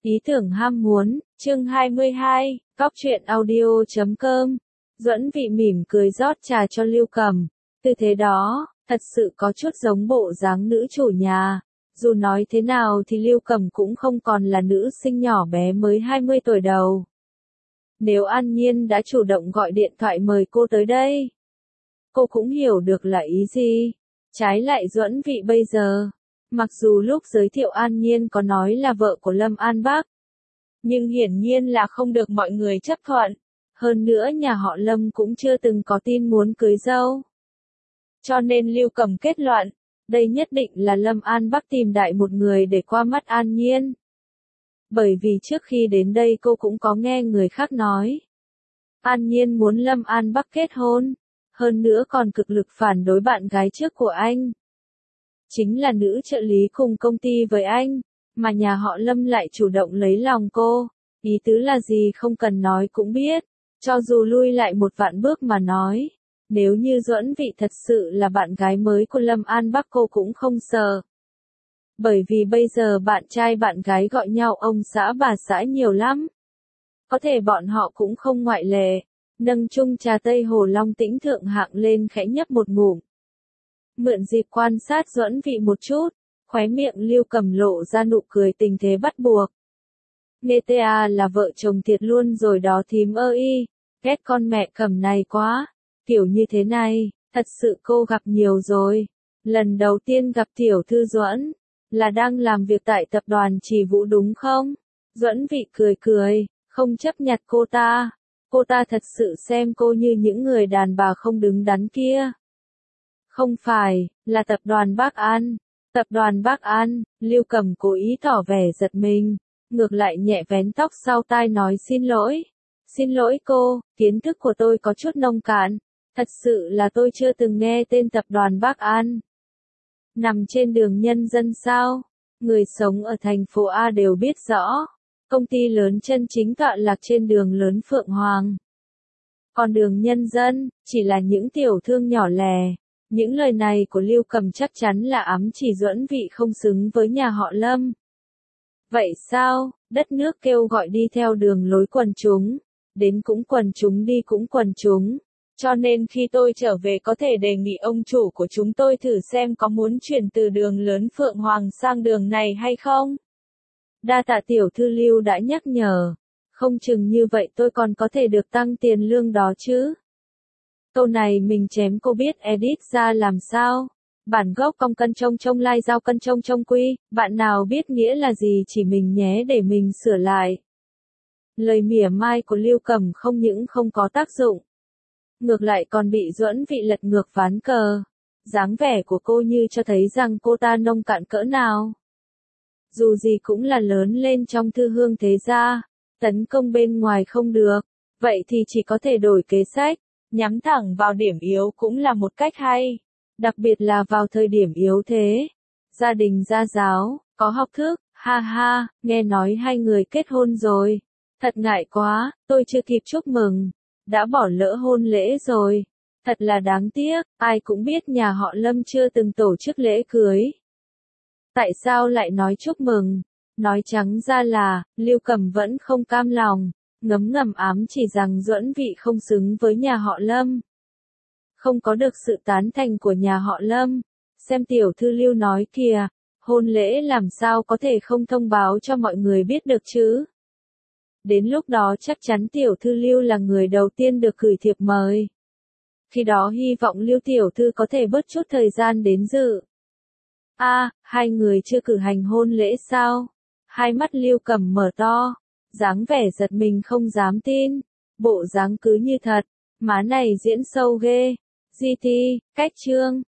Ý tưởng ham muốn, chương 22, Cóc truyện audio.com. Duẫn Vị mỉm cười rót trà cho Lưu Cầm. Tư thế đó, thật sự có chút giống bộ dáng nữ chủ nhà. Dù nói thế nào thì Lưu Cầm cũng không còn là nữ sinh nhỏ bé mới 20 tuổi đầu. Nếu An Nhiên đã chủ động gọi điện thoại mời cô tới đây, cô cũng hiểu được là ý gì. Trái lại Duẫn Vị bây giờ, mặc dù lúc giới thiệu An Nhiên có nói là vợ của Lâm An Bắc, nhưng hiển nhiên là không được mọi người chấp thuận. Hơn nữa nhà họ Lâm cũng chưa từng có tin muốn cưới dâu. Cho nên Lưu Cầm kết luận, đây nhất định là Lâm An Bắc tìm đại một người để qua mắt An Nhiên. Bởi vì trước khi đến đây cô cũng có nghe người khác nói, An Nhiên muốn Lâm An Bắc kết hôn, hơn nữa còn cực lực phản đối bạn gái trước của anh. Chính là nữ trợ lý cùng công ty với anh, mà nhà họ Lâm lại chủ động lấy lòng cô. Ý tứ là gì không cần nói cũng biết, cho dù lui lại một vạn bước mà nói, nếu như Duẫn Vị thật sự là bạn gái mới của Lâm An Bắc cô cũng không sợ. Bởi vì bây giờ bạn trai bạn gái gọi nhau ông xã bà xã nhiều lắm. Có thể bọn họ cũng không ngoại lệ. Nâng chung trà Tây Hồ Long Tĩnh thượng hạng lên khẽ nhấp một ngụm. Mượn dịp quan sát Duẫn Vị một chút, khóe miệng Lưu Cầm lộ ra nụ cười tình thế bắt buộc. Nghe ta là vợ chồng thiệt luôn rồi đó thím ơi, ghét con mẹ Cầm này quá, kiểu như thế này, thật sự cô gặp nhiều rồi. Lần đầu tiên gặp tiểu thư Duẫn, là đang làm việc tại tập đoàn Trì Vũ đúng không? Duẫn Vị cười cười, không chấp nhặt cô ta. Cô ta thật sự xem cô như những người đàn bà không đứng đắn kia. Không phải, là tập đoàn Bắc An. Tập đoàn Bắc An, Lưu Cầm cố ý tỏ vẻ giật mình, ngược lại nhẹ vén tóc sau tai nói xin lỗi. Xin lỗi cô, kiến thức của tôi có chút nông cạn, thật sự là tôi chưa từng nghe tên tập đoàn Bắc An. Nằm trên đường Nhân Dân sao? Người sống ở thành phố A đều biết rõ. Công ty lớn chân chính tọa lạc trên đường lớn Phượng Hoàng. Còn đường Nhân Dân, chỉ là những tiểu thương nhỏ lẻ. Những lời này của Lưu Cầm chắc chắn là ám chỉ Duẫn Vị không xứng với nhà họ Lâm. Vậy sao, đất nước kêu gọi đi theo đường lối quần chúng, đến cũng quần chúng đi cũng quần chúng. Cho nên khi tôi trở về có thể đề nghị ông chủ của chúng tôi thử xem có muốn chuyển từ đường lớn Phượng Hoàng sang đường này hay không. Đa tạ tiểu thư Lưu đã nhắc nhở, không chừng như vậy tôi còn có thể được tăng tiền lương đó chứ. Câu này mình chém cô biết edit ra làm sao. Bản gốc cong cân trông lai giao cân trông quy, bạn nào biết nghĩa là gì chỉ mình nhé để mình sửa lại. Lời mỉa mai của Lưu Cầm không những không có tác dụng, ngược lại còn bị Duẫn Vị lật ngược ván cờ. Dáng vẻ của cô như cho thấy rằng cô ta nông cạn cỡ nào. Dù gì cũng là lớn lên trong thư hương thế gia, tấn công bên ngoài không được, vậy thì chỉ có thể đổi kế sách, nhắm thẳng vào điểm yếu cũng là một cách hay, đặc biệt là vào thời điểm yếu thế. Gia đình gia giáo, có học thức, ha ha, nghe nói hai người kết hôn rồi, thật ngại quá, tôi chưa kịp chúc mừng, đã bỏ lỡ hôn lễ rồi, thật là đáng tiếc, ai cũng biết nhà họ Lâm chưa từng tổ chức lễ cưới. Tại sao lại nói chúc mừng? Nói trắng ra là, Lưu Cầm vẫn không cam lòng, ngấm ngầm ám chỉ rằng Duẫn Vị không xứng với nhà họ Lâm. Không có được sự tán thành của nhà họ Lâm. Xem tiểu thư Lưu nói kìa, hôn lễ làm sao có thể không thông báo cho mọi người biết được chứ? Đến lúc đó chắc chắn tiểu thư Lưu là người đầu tiên được gửi thiệp mời. Khi đó hy vọng Lưu tiểu thư có thể bớt chút thời gian đến dự. Hai người chưa cử hành hôn lễ sao? Hai mắt Lưu Cầm mở to, dáng vẻ giật mình không dám tin, bộ dáng cứ như thật, má này diễn sâu ghê. GT, cách chương,